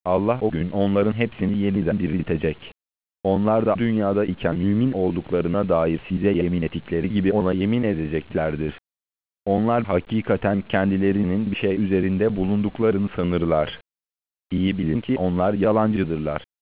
Allah o gün onların hepsini yeniden diriltecek. Onlar da dünyada iken mümin olduklarına dair size yemin ettikleri gibi ona yemin edeceklerdir. Onlar hakikaten kendilerinin bir şey üzerinde bulunduklarını sanırlar. İyi bilin ki onlar yalancıdırlar.